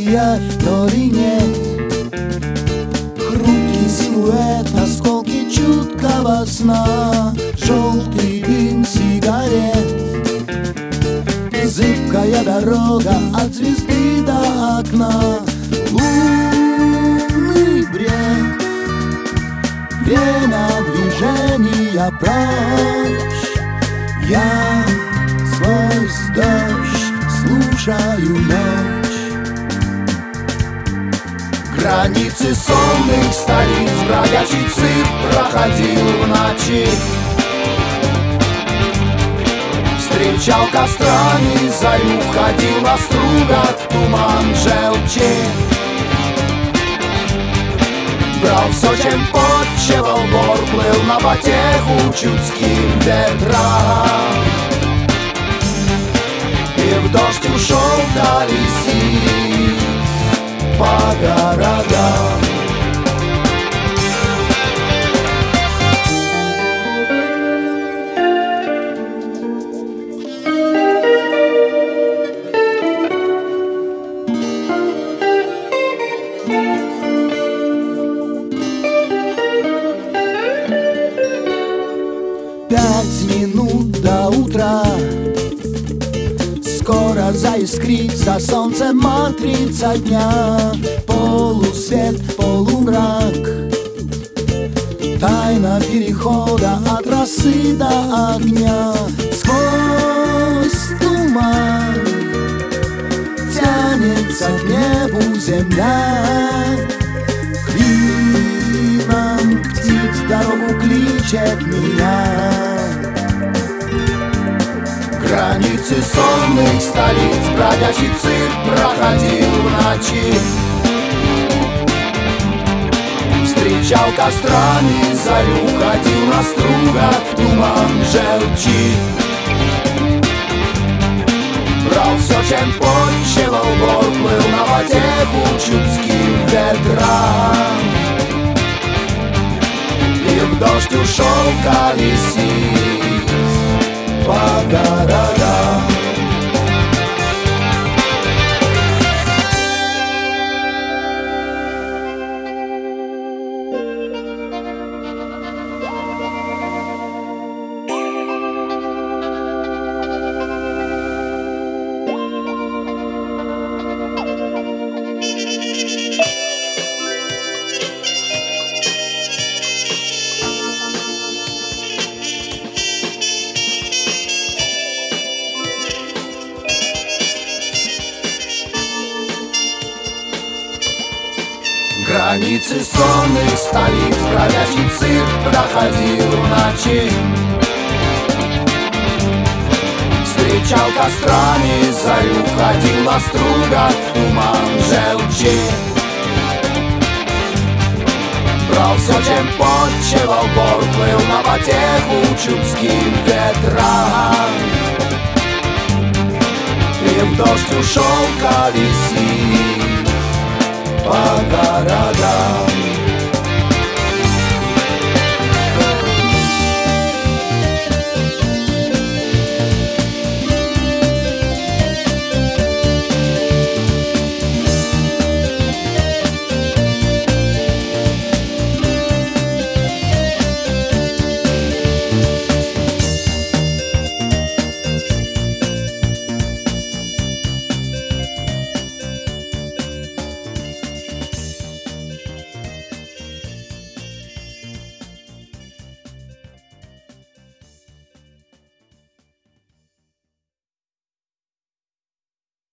я в долине. Хрупкий силуэт, осколки чуткого сна, желтый дым сигарет, зыбкая дорога от звезды до окна. Лунный бред, время движения прочь. Я сквозь дождь слушаю ночь. Границы сонных столиц бродячий цирк проходил в ночи. Встречал кострами зарю, ходил на стругах в туман желчи. Брал все, чем подчевал бор, плыл на потеху чудским ветрам. И в дождь ушел до лисиц по городам. Пять минут до утра, скоро заискрится солнце, матрица дня. Полусвет, полумрак, тайна перехода от росы до огня. Сквозь туман тянется к небу земля. Клином птиц дорогу кличет меня. Границы сонных столиц бродячий цирк проходил в ночи. Встречал кострами зарю, ходил на стругах в туман желчи. Брал все, чем подчевал бор, плыл на потеху чудским ветрам. И в дождь ушел колесиц по городам. Границы сонных столиц бродячий цирк проходил в ночи. Встречал кострами зарю, ходил на стругах в туман желчи. Брал все, чем подчевал бор, плыл на потеху чудским ветрам. И в дождь ушел колесиц по городам.